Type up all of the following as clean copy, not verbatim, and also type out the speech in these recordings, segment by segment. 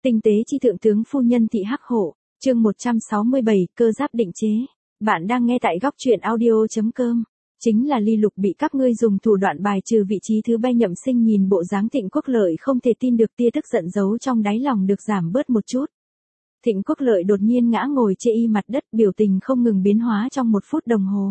Tinh tế chi thượng tướng phu nhân thị hắc hổ, chương 167, cơ giáp định chế. Bạn đang nghe tại góc truyện audio.com. Chính là Ly Lục bị các ngươi dùng thủ đoạn bài trừ vị trí thứ ba. Nhậm Sinh nhìn bộ dáng Thịnh Quốc Lợi không thể tin được, tia tức giận giấu trong đáy lòng được giảm bớt một chút. Thịnh Quốc Lợi đột nhiên ngã ngồi chê y mặt đất, biểu tình không ngừng biến hóa trong 1 phút đồng hồ.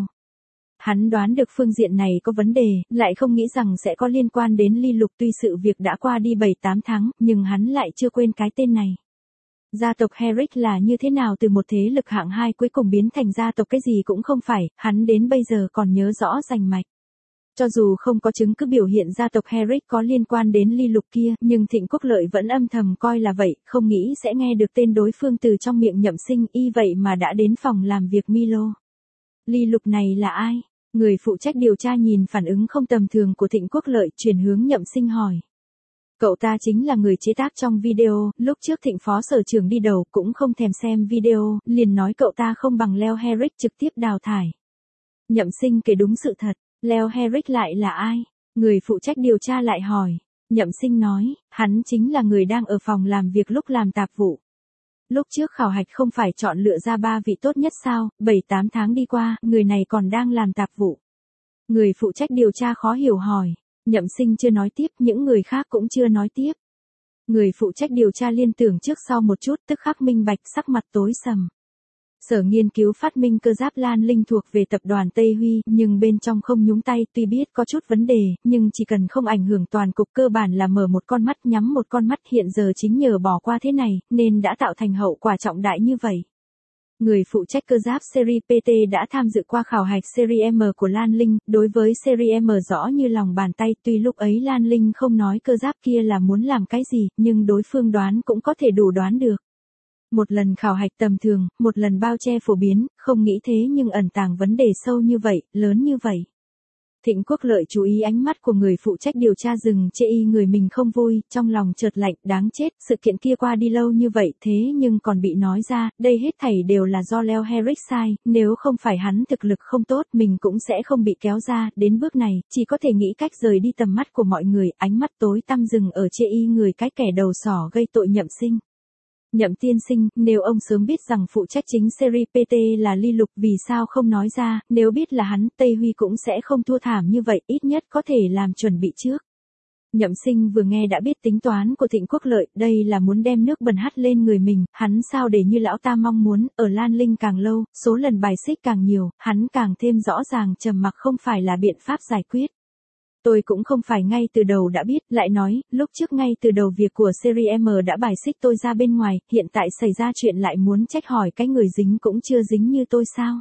Hắn đoán được phương diện này có vấn đề, lại không nghĩ rằng sẽ có liên quan đến Ly Lục. Tuy sự việc đã qua đi 7-8 tháng, nhưng hắn lại chưa quên cái tên này. Gia tộc Herrick là như thế nào từ một thế lực hạng 2 cuối cùng biến thành gia tộc cái gì cũng không phải, hắn đến bây giờ còn nhớ rõ rành mạch. Cho dù không có chứng cứ biểu hiện gia tộc Herrick có liên quan đến Ly Lục kia, nhưng Thịnh Quốc Lợi vẫn âm thầm coi là vậy, không nghĩ sẽ nghe được tên đối phương từ trong miệng Nhậm Sinh, y vậy mà đã đến phòng làm việc Milo. Ly Lục này là ai? Người phụ trách điều tra nhìn phản ứng không tầm thường của Thịnh Quốc Lợi, chuyển hướng Nhậm Sinh hỏi. Cậu ta chính là người chế tác trong video, lúc trước Thịnh phó sở trưởng đi đầu cũng không thèm xem video, liền nói cậu ta không bằng Leo Herrick, trực tiếp đào thải. Nhậm Sinh kể đúng sự thật, Leo Herrick lại là ai? Người phụ trách điều tra lại hỏi. Nhậm Sinh nói, hắn chính là người đang ở phòng làm việc lúc làm tạp vụ. Lúc trước khảo hạch không phải chọn lựa ra 3 vị tốt nhất sao, 7-8 tháng đi qua, người này còn đang làm tạp vụ. Người phụ trách điều tra khó hiểu hỏi. Nhậm Sinh chưa nói tiếp, những người khác cũng chưa nói tiếp. Người phụ trách điều tra liên tưởng trước sau một chút, tức khắc minh bạch, sắc mặt tối sầm. Sở nghiên cứu phát minh cơ giáp Lan Linh thuộc về tập đoàn Tây Huy, nhưng bên trong không nhúng tay, tuy biết có chút vấn đề, nhưng chỉ cần không ảnh hưởng toàn cục, cơ bản là mở một con mắt nhắm một con mắt. Hiện giờ chính nhờ bỏ qua thế này, nên đã tạo thành hậu quả trọng đại như vậy. Người phụ trách cơ giáp series PT đã tham dự qua khảo hạch series M của Lan Linh, đối với series M rõ như lòng bàn tay. Tuy lúc ấy Lan Linh không nói cơ giáp kia là muốn làm cái gì, nhưng đối phương đoán cũng có thể đủ đoán được. Một lần khảo hạch tầm thường, một lần bao che phổ biến, không nghĩ thế nhưng ẩn tàng vấn đề sâu như vậy, lớn như vậy. Thịnh Quốc Lợi chú ý ánh mắt của người phụ trách điều tra dừng chê y người mình không vui, trong lòng chợt lạnh, đáng chết, sự kiện kia qua đi lâu như vậy thế nhưng còn bị nói ra, đây hết thảy đều là do Leo Herrick sai, nếu không phải hắn thực lực không tốt mình cũng sẽ không bị kéo ra, đến bước này, chỉ có thể nghĩ cách rời đi tầm mắt của mọi người. Ánh mắt tối tăm dừng ở chê y người cái kẻ đầu sỏ gây tội Nhậm Sinh. Nhậm tiên sinh, nếu ông sớm biết rằng phụ trách chính series PT là Ly Lục, vì sao không nói ra, nếu biết là hắn, Tây Huy cũng sẽ không thua thảm như vậy, ít nhất có thể làm chuẩn bị trước. Nhậm Sinh vừa nghe đã biết tính toán của Thịnh Quốc Lợi, đây là muốn đem nước bẩn hắt lên người mình, hắn sao để như lão ta mong muốn, ở Lan Linh càng lâu, số lần bài xích càng nhiều, hắn càng thêm rõ ràng trầm mặc không phải là biện pháp giải quyết. Tôi cũng không phải ngay từ đầu đã biết, lại nói, lúc trước ngay từ đầu việc của series M đã bài xích tôi ra bên ngoài, hiện tại xảy ra chuyện lại muốn trách hỏi cái người dính cũng chưa dính như tôi sao?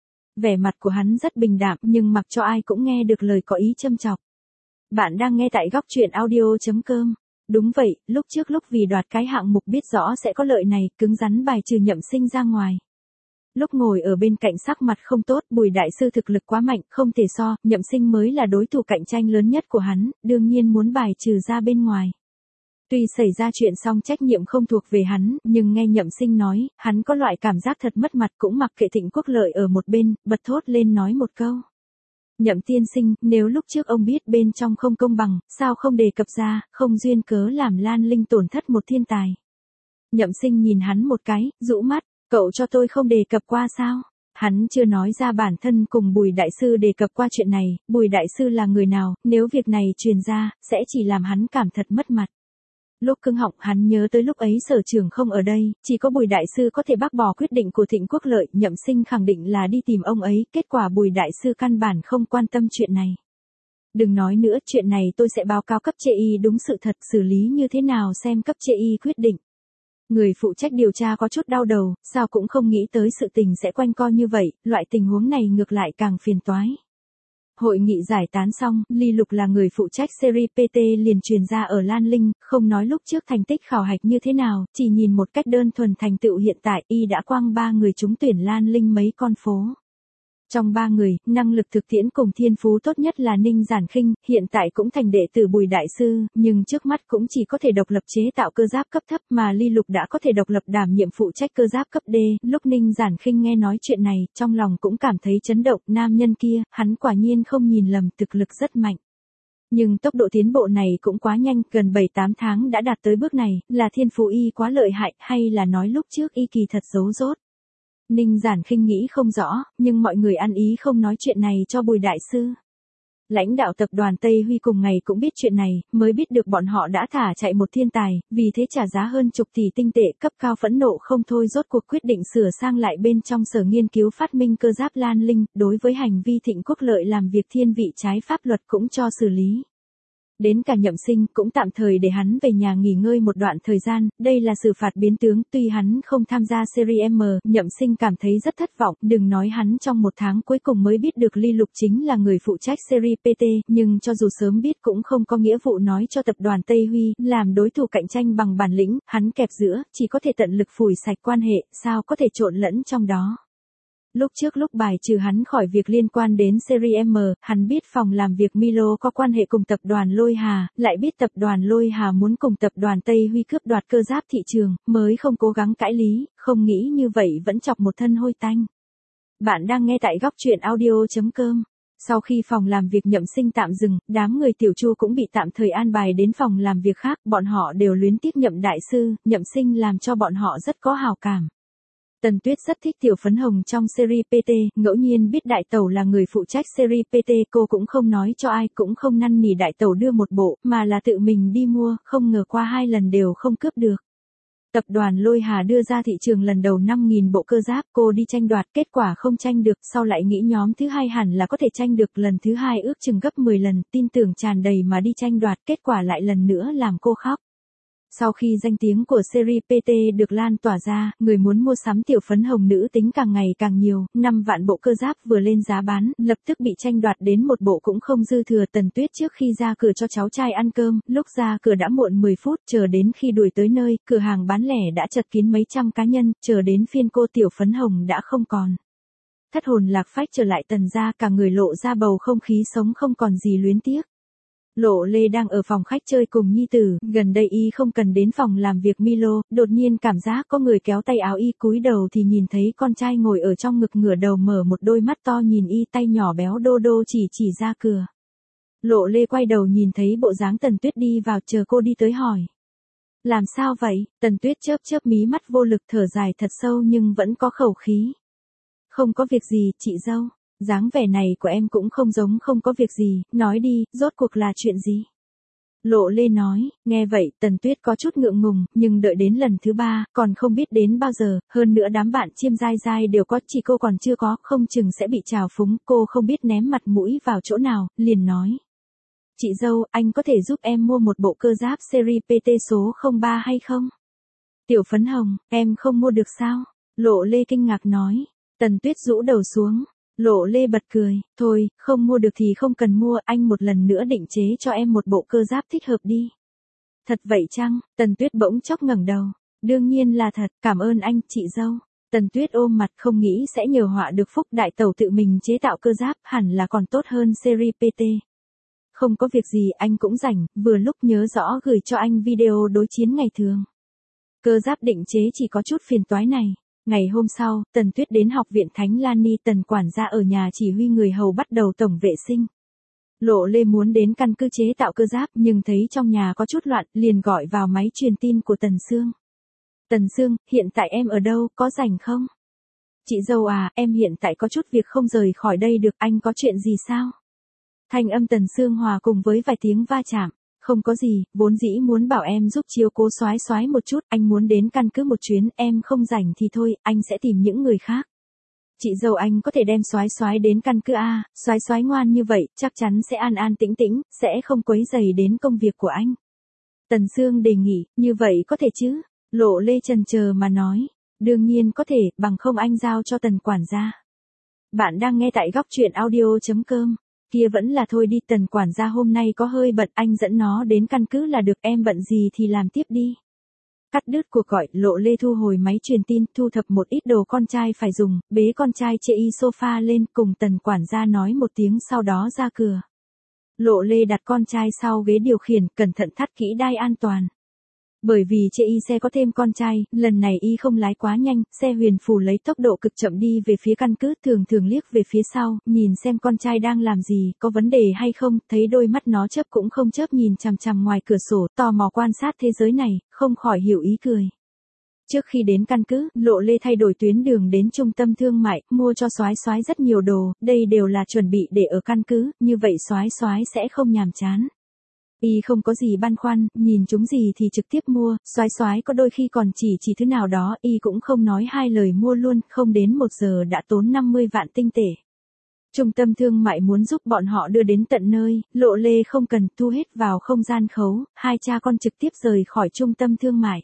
Vẻ mặt của hắn rất bình đạm, nhưng mặc cho ai cũng nghe được lời có ý châm chọc. Bạn đang nghe tại góc truyện audio.com. Đúng vậy, lúc trước lúc vì đoạt cái hạng mục biết rõ sẽ có lợi này, cứng rắn bài trừ Nhậm Sinh ra ngoài. Lúc ngồi ở bên cạnh sắc mặt không tốt, Bùi đại sư thực lực quá mạnh, không thể so, Nhậm Sinh mới là đối thủ cạnh tranh lớn nhất của hắn, đương nhiên muốn bài trừ ra bên ngoài. Tuy xảy ra chuyện xong trách nhiệm không thuộc về hắn, nhưng nghe Nhậm Sinh nói, hắn có loại cảm giác thật mất mặt, cũng mặc kệ Thịnh Quốc Lợi ở một bên, bật thốt lên nói một câu. Nhậm tiên sinh, nếu lúc trước ông biết bên trong không công bằng, sao không đề cập ra, không duyên cớ làm Lan Linh tổn thất một thiên tài. Nhậm Sinh nhìn hắn một cái, rũ mắt. Cậu cho tôi không đề cập qua sao? Hắn chưa nói ra bản thân cùng Bùi đại sư đề cập qua chuyện này, Bùi đại sư là người nào, nếu việc này truyền ra, sẽ chỉ làm hắn cảm thật mất mặt. Lúc cứng họng hắn nhớ tới lúc ấy sở trưởng không ở đây, chỉ có Bùi đại sư có thể bác bỏ quyết định của Thịnh Quốc Lợi, Nhậm Sinh khẳng định là đi tìm ông ấy, kết quả Bùi đại sư căn bản không quan tâm chuyện này. Đừng nói nữa, chuyện này tôi sẽ báo cáo cấp chê y đúng sự thật, xử lý như thế nào xem cấp chê y quyết định. Người phụ trách điều tra có chút đau đầu, sao cũng không nghĩ tới sự tình sẽ quanh co như vậy, loại tình huống này ngược lại càng phiền toái. Hội nghị giải tán xong, Ly Lục là người phụ trách series PT liền truyền ra ở Lan Linh, không nói lúc trước thành tích khảo hạch như thế nào, chỉ nhìn một cách đơn thuần thành tựu hiện tại, y đã quăng 3 người trúng tuyển Lan Linh mấy con phố. Trong 3 người, năng lực thực tiễn cùng thiên phú tốt nhất là Ninh Giản Khinh, hiện tại cũng thành đệ tử Bùi đại sư, nhưng trước mắt cũng chỉ có thể độc lập chế tạo cơ giáp cấp thấp, mà Ly Lục đã có thể độc lập đảm nhiệm phụ trách cơ giáp cấp D. Lúc Ninh Giản Khinh nghe nói chuyện này, trong lòng cũng cảm thấy chấn động, nam nhân kia, hắn quả nhiên không nhìn lầm, thực lực rất mạnh. Nhưng tốc độ tiến bộ này cũng quá nhanh, gần 7-8 tháng đã đạt tới bước này, là thiên phú y quá lợi hại hay là nói lúc trước y kỳ thật giấu dốt. Ninh Giản Khinh nghĩ không rõ, nhưng mọi người ăn ý không nói chuyện này cho Bùi đại sư. Lãnh đạo tập đoàn Tây Huy cùng ngày cũng biết chuyện này, mới biết được bọn họ đã thả chạy một thiên tài, vì thế trả giá hơn chục tỷ tinh tệ, cấp cao phẫn nộ không thôi rốt cuộc quyết định sửa sang lại bên trong sở nghiên cứu phát minh cơ giáp Lan Linh, đối với hành vi Thịnh Quốc Lợi làm việc thiên vị trái pháp luật cũng cho xử lý. Đến cả Nhậm Sinh cũng tạm thời để hắn về nhà nghỉ ngơi một đoạn thời gian, đây là xử phạt biến tướng, tuy hắn không tham gia series M, Nhậm Sinh cảm thấy rất thất vọng, đừng nói hắn trong một tháng cuối cùng mới biết được Ly Lục chính là người phụ trách series PT, nhưng cho dù sớm biết cũng không có nghĩa vụ nói cho tập đoàn Tây Huy, làm đối thủ cạnh tranh bằng bản lĩnh, hắn kẹp giữa, chỉ có thể tận lực phủi sạch quan hệ, sao có thể trộn lẫn trong đó. Lúc trước lúc bài trừ hắn khỏi việc liên quan đến series M, hắn biết phòng làm việc Milo có quan hệ cùng tập đoàn Lôi Hà, lại biết tập đoàn Lôi Hà muốn cùng tập đoàn Tây Huy cướp đoạt cơ giáp thị trường, mới không cố gắng cãi lý, không nghĩ như vậy vẫn chọc một thân hôi tanh. Bạn đang nghe tại góc truyện audio.com. Sau khi phòng làm việc Nhậm Sinh tạm dừng, đám người Tiểu Chu cũng bị tạm thời an bài đến phòng làm việc khác, bọn họ đều luyến tiếc Nhậm đại sư, Nhậm Sinh làm cho bọn họ rất có hào cảm. Tần Tuyết rất thích Tiểu Phấn Hồng trong series PT, ngẫu nhiên biết đại tẩu là người phụ trách series PT, cô cũng không nói cho ai, cũng không năn nỉ đại tẩu đưa một bộ, mà là tự mình đi mua, không ngờ qua 2 lần đều không cướp được. Tập đoàn Lôi Hà đưa ra thị trường lần đầu 5.000 bộ cơ giáp, cô đi tranh đoạt, kết quả không tranh được, sau lại nghĩ nhóm thứ hai hẳn là có thể tranh được, lần thứ hai ước chừng gấp 10 lần, tin tưởng tràn đầy mà đi tranh đoạt, kết quả lại lần nữa làm cô khóc. Sau khi danh tiếng của series PT được lan tỏa ra, người muốn mua sắm Tiểu Phấn Hồng nữ tính càng ngày càng nhiều, 5 vạn bộ cơ giáp vừa lên giá bán, lập tức bị tranh đoạt đến một bộ cũng không dư thừa. Tần Tuyết trước khi ra cửa cho cháu trai ăn cơm, lúc ra cửa đã muộn 10 phút, chờ đến khi đuổi tới nơi, cửa hàng bán lẻ đã chật kín mấy trăm cá nhân, chờ đến phiên cô Tiểu Phấn Hồng đã không còn. Thất hồn lạc phách trở lại Tần gia, cả người lộ ra bầu không khí sống không còn gì luyến tiếc. Lộ Lê đang ở phòng khách chơi cùng nhi tử, gần đây y không cần đến phòng làm việc Milo, đột nhiên cảm giác có người kéo tay áo y, cúi đầu thì nhìn thấy con trai ngồi ở trong ngực ngửa đầu mở một đôi mắt to nhìn y, tay nhỏ béo đô đô chỉ ra cửa. Lộ Lê quay đầu nhìn thấy bộ dáng Tần Tuyết đi vào, chờ cô đi tới hỏi. Làm sao vậy? Tần Tuyết chớp chớp mí mắt vô lực thở dài thật sâu nhưng vẫn có khẩu khí. Không có việc gì, chị dâu. Dáng vẻ này của em cũng không giống không có việc gì, nói đi, rốt cuộc là chuyện gì? Lộ Lê nói, nghe vậy, Tần Tuyết có chút ngượng ngùng, nhưng đợi đến lần thứ 3, còn không biết đến bao giờ, hơn nữa đám bạn chiêm dai dai đều có, chỉ cô còn chưa có, không chừng sẽ bị trào phúng, cô không biết ném mặt mũi vào chỗ nào, liền nói. Chị dâu, anh có thể giúp em mua một bộ cơ giáp series PT số 03 hay không? Tiểu Phấn Hồng, em không mua được sao? Lộ Lê kinh ngạc nói. Tần Tuyết rũ đầu xuống. Lộ Lê bật cười, thôi, không mua được thì không cần mua, anh một lần nữa định chế cho em một bộ cơ giáp thích hợp đi. Thật vậy chăng? Tần Tuyết bỗng chốc ngẩng đầu. Đương nhiên là thật, cảm ơn anh, chị dâu. Tần Tuyết ôm mặt không nghĩ sẽ nhờ họa được phúc, đại tẩu tự mình chế tạo cơ giáp, hẳn là còn tốt hơn series PT. Không có việc gì, anh cũng rảnh, vừa lúc nhớ rõ gửi cho anh video đối chiến ngày thường. Cơ giáp định chế chỉ có chút phiền toái này. Ngày hôm sau, Tần Tuyết đến học viện Thánh Lan Ni, Tần quản gia ở nhà chỉ huy người hầu bắt đầu tổng vệ sinh. Lộ Lê muốn đến căn cứ chế tạo cơ giáp nhưng thấy trong nhà có chút loạn, liền gọi vào máy truyền tin của Tần Sương. Tần Sương, hiện tại em ở đâu, có rảnh không? Chị dâu à, em hiện tại có chút việc không rời khỏi đây được, anh có chuyện gì sao? Thanh âm Tần Sương hòa cùng với vài tiếng va chạm. Không có gì, vốn dĩ muốn bảo em giúp chiếu cố soái soái một chút, anh muốn đến căn cứ một chuyến, em không rảnh thì thôi, anh sẽ tìm những người khác. Chị dâu anh có thể đem soái soái đến căn cứ a, soái soái ngoan như vậy, chắc chắn sẽ an an tĩnh tĩnh, sẽ không quấy rầy đến công việc của anh. Tần Sương đề nghị, như vậy có thể chứ? Lộ Lê chần chờ mà nói, đương nhiên có thể, bằng không anh giao cho Tần quản gia. Bạn đang nghe tại góc truyện audio.com. Kia vẫn là thôi đi, Tần quản gia hôm nay có hơi bận, anh dẫn nó đến căn cứ là được, em bận gì thì làm tiếp đi. Cắt đứt cuộc gọi, Lộ Lê thu hồi máy truyền tin, thu thập một ít đồ con trai phải dùng, bế con trai chê y sofa lên, cùng Tần quản gia nói một tiếng sau đó ra cửa. Lộ Lê đặt con trai sau ghế điều khiển, cẩn thận thắt kỹ đai an toàn. Bởi vì chê y xe có thêm con trai, lần này y không lái quá nhanh, xe huyền phù lấy tốc độ cực chậm đi về phía căn cứ, thường thường liếc về phía sau, nhìn xem con trai đang làm gì, có vấn đề hay không, thấy đôi mắt nó chớp cũng không chớp nhìn chằm chằm ngoài cửa sổ, tò mò quan sát thế giới này, không khỏi hiểu ý cười. Trước khi đến căn cứ, Lộ Lê thay đổi tuyến đường đến trung tâm thương mại, mua cho Soái Soái rất nhiều đồ, đây đều là chuẩn bị để ở căn cứ, như vậy Soái Soái sẽ không nhàm chán. Y không có gì băn khoăn, nhìn chúng gì thì trực tiếp mua, Soái Soái có đôi khi còn chỉ thứ nào đó, Y cũng không nói hai lời mua luôn, không đến 1 giờ đã tốn 50 vạn tinh tệ. Trung tâm thương mại muốn giúp bọn họ đưa đến tận nơi, Lộ Lê không cần thu hết vào không gian khấu, hai cha con trực tiếp rời khỏi trung tâm thương mại.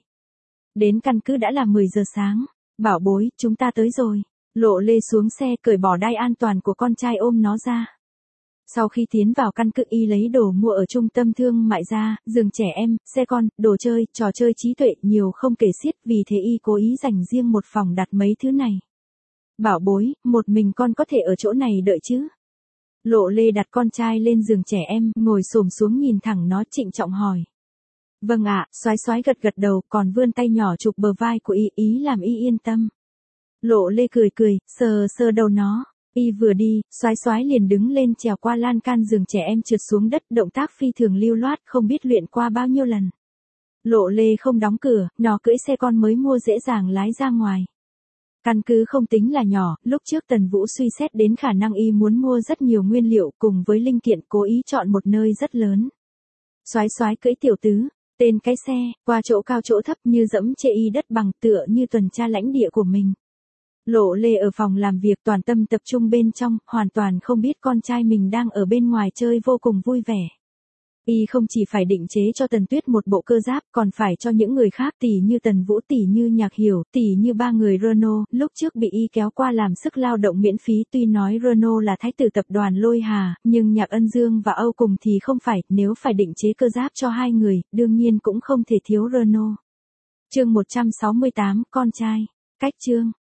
Đến căn cứ đã là 10 giờ sáng, bảo bối, chúng ta tới rồi. Lộ Lê xuống xe cởi bỏ đai an toàn của con trai ôm nó ra. Sau khi tiến vào căn cứ Y lấy đồ mua ở trung tâm thương mại ra, giường trẻ em, xe con, đồ chơi, trò chơi trí tuệ nhiều không kể xiết, vì thế Y cố ý dành riêng một phòng đặt mấy thứ này. Bảo bối, một mình con có thể ở chỗ này đợi chứ? Lộ Lê đặt con trai lên giường trẻ em, ngồi xổm xuống nhìn thẳng nó trịnh trọng hỏi. Vâng ạ, Soái Soái gật gật đầu, còn vươn tay nhỏ chụp bờ vai của Y, ý làm Y yên tâm. Lộ Lê cười cười, sờ sờ đầu nó. Y vừa đi, Soái Soái liền đứng lên trèo qua lan can giường trẻ em trượt xuống đất, động tác phi thường lưu loát, không biết luyện qua bao nhiêu lần. Lộ Lê không đóng cửa, nó cưỡi xe con mới mua dễ dàng lái ra ngoài. Căn cứ không tính là nhỏ, lúc trước Tần Vũ suy xét đến khả năng Y muốn mua rất nhiều nguyên liệu cùng với linh kiện, cố ý chọn một nơi rất lớn. Soái Soái cưỡi tiểu tứ, tên cái xe, qua chỗ cao chỗ thấp như dẫm chê Y đất bằng, tựa như tuần tra lãnh địa của mình. Lộ Lê ở phòng làm việc toàn tâm tập trung bên trong, hoàn toàn không biết con trai mình đang ở bên ngoài chơi vô cùng vui vẻ. Y không chỉ phải định chế cho Tần Tuyết một bộ cơ giáp, còn phải cho những người khác, tỷ như Tần Vũ, tỷ như Nhạc Hiểu, tỷ như 3 người Renault, lúc trước bị Y kéo qua làm sức lao động miễn phí, tuy nói Renault là thái tử tập đoàn Lôi Hà, nhưng Nhạc Ân Dương và Âu Cùng thì không phải, nếu phải định chế cơ giáp cho hai người, đương nhiên cũng không thể thiếu Renault. Chương 168, con trai. Cách chương